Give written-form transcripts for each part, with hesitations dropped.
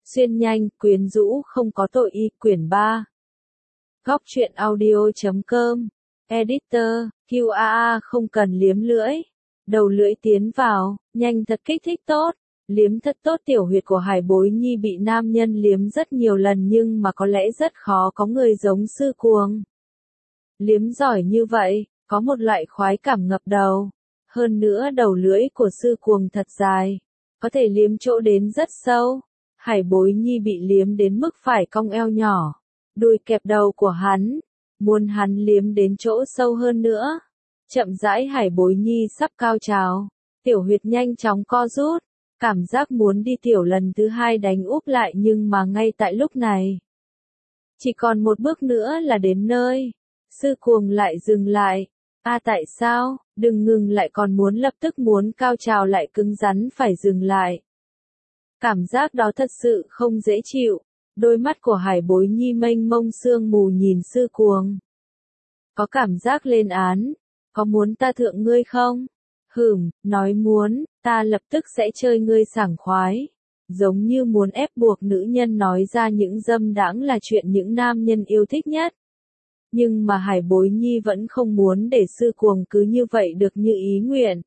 Xuyên nhanh, quyến rũ không có tội y, quyển 3. Góc truyện audio.com. Editor, QAA không cần liếm lưỡi. Đầu lưỡi tiến vào, nhanh thật kích thích tốt. Liếm thật tốt. Tiểu huyệt của Hải Bối Nhi bị nam nhân liếm rất nhiều lần nhưng mà có lẽ rất khó có người giống Sư Cuồng. Liếm giỏi như vậy, có một loại khoái cảm ngập đầu. Hơn nữa đầu lưỡi của Sư Cuồng thật dài, có thể liếm chỗ đến rất sâu. Hải Bối Nhi bị liếm đến mức phải cong eo nhỏ, đùi kẹp đầu của hắn, muốn hắn liếm đến chỗ sâu hơn nữa. Chậm rãi Hải Bối Nhi sắp cao trào, tiểu huyệt nhanh chóng co rút, cảm giác muốn đi tiểu lần thứ hai đánh úp lại nhưng mà ngay tại lúc này, chỉ còn một bước nữa là đến nơi. Sư Cuồng lại dừng lại. Tại sao, đừng ngừng lại, còn muốn lập tức muốn cao trào lại cứng rắn phải dừng lại. Cảm giác đó thật sự không dễ chịu. Đôi mắt của Hải Bối Nhi mênh mông sương mù nhìn Sư Cuồng. Có cảm giác lên án. Có muốn ta thượng ngươi không? Nói muốn, ta lập tức sẽ chơi ngươi sảng khoái. Giống như muốn ép buộc nữ nhân nói ra những dâm đãng là chuyện những nam nhân yêu thích nhất. Nhưng mà Hải Bối Nhi vẫn không muốn để Sư Cuồng cứ như vậy được như ý nguyện.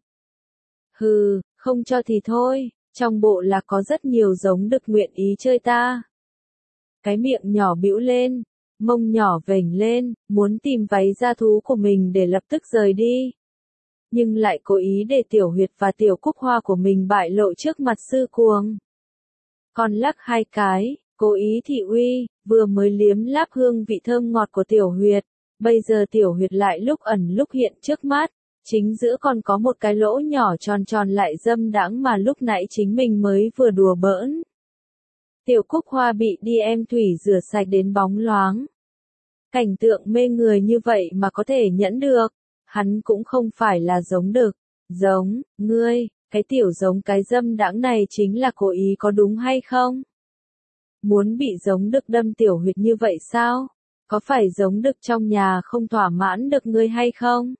Không cho thì thôi, trong bộ là có rất nhiều giống được nguyện ý chơi ta. Cái miệng nhỏ bĩu lên, mông nhỏ vểnh lên, muốn tìm váy da thú của mình để lập tức rời đi. Nhưng lại cố ý để tiểu huyệt và tiểu cúc hoa của mình bại lộ trước mặt Sư Cuồng. Còn lắc hai cái, cố ý thị uy, vừa mới liếm láp hương vị thơm ngọt của tiểu huyệt, bây giờ tiểu huyệt lại lúc ẩn lúc hiện trước mắt, chính giữa còn có một cái lỗ nhỏ tròn tròn lại dâm đãng mà lúc nãy chính mình mới vừa đùa bỡn. Tiểu cúc hoa bị DM thủy rửa sạch đến bóng loáng. Cảnh tượng mê người như vậy mà có thể nhẫn được, hắn cũng không phải là giống đực, giống, ngươi, cái tiểu giống cái dâm đãng này chính là cố ý có đúng hay không? Muốn bị giống đực đâm tiểu huyệt như vậy sao? Có phải giống đực trong nhà không thỏa mãn được ngươi hay không?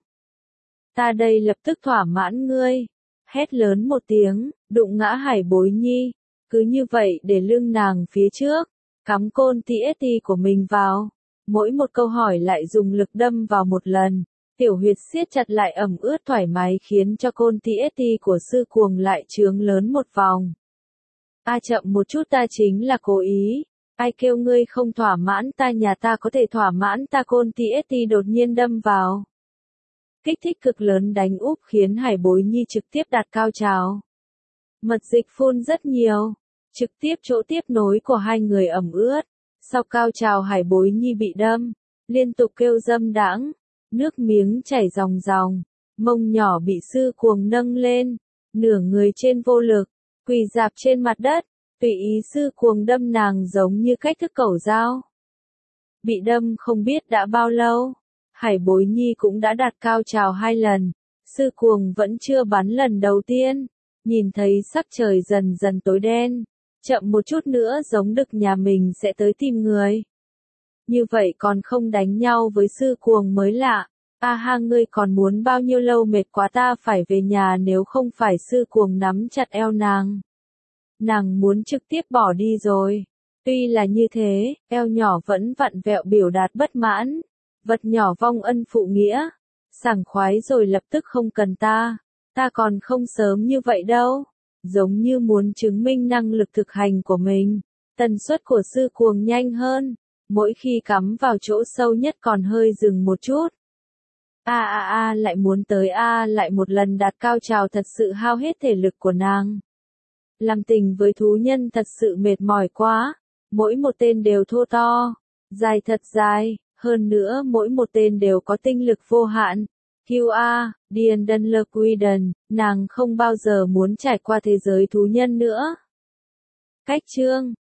Ta đây lập tức thỏa mãn ngươi. Hét lớn một tiếng, đụng ngã Hải Bối Nhi. Cứ như vậy để lưng nàng phía trước, cắm côn TST của mình vào. Mỗi một câu hỏi lại dùng lực đâm vào một lần. Tiểu huyệt siết chặt lại ẩm ướt thoải mái khiến cho côn TST của Sư Cuồng lại trướng lớn một vòng. Chậm một chút, ta chính là cố ý. Ai kêu ngươi không thỏa mãn ta, nhà ta có thể thỏa mãn ta. Côn TST đột nhiên đâm vào. Kích thích cực lớn đánh úp khiến Hải Bối Nhi trực tiếp đạt cao trào. Mật dịch phun rất nhiều. Trực tiếp chỗ tiếp nối của hai người ẩm ướt. Sau cao trào Hải Bối Nhi bị đâm. Liên tục kêu dâm đãng. Nước miếng chảy ròng ròng. Mông nhỏ bị Sư Cuồng nâng lên. Nửa người trên vô lực. Quỳ rạp trên mặt đất. Tùy ý Sư Cuồng đâm nàng giống như cách thức cẩu dao. Bị đâm không biết đã bao lâu. Hải Bối Nhi cũng đã đạt cao trào 2 lần. Sư Cuồng vẫn chưa bắn lần đầu tiên. Nhìn thấy sắc trời dần dần tối đen. Chậm một chút nữa giống đực nhà mình sẽ tới tìm người. Như vậy còn không đánh nhau với Sư Cuồng mới lạ. Ngươi còn muốn bao nhiêu lâu? Mệt quá, ta phải về nhà. Nếu không phải Sư Cuồng nắm chặt eo nàng. Nàng muốn trực tiếp bỏ đi rồi. Tuy là như thế, eo nhỏ vẫn vặn vẹo biểu đạt bất mãn. Vật nhỏ vong ân phụ nghĩa. Sảng khoái rồi lập tức không cần ta. Ta còn không sớm như vậy đâu. Giống như muốn chứng minh năng lực thực hành của mình. Tần suất của Sư Cuồng nhanh hơn. Mỗi khi cắm vào chỗ sâu nhất còn hơi dừng một chút. Lại muốn tới lại một lần đạt cao trào thật sự hao hết thể lực của nàng. Làm tình với thú nhân thật sự mệt mỏi quá. Mỗi một tên đều thô to. Dài thật dài. Hơn nữa mỗi một tên đều có tinh lực vô hạn. QA, Điền Đân Lơ Quiden, nàng không bao giờ muốn trải qua thế giới thú nhân nữa. Cách chương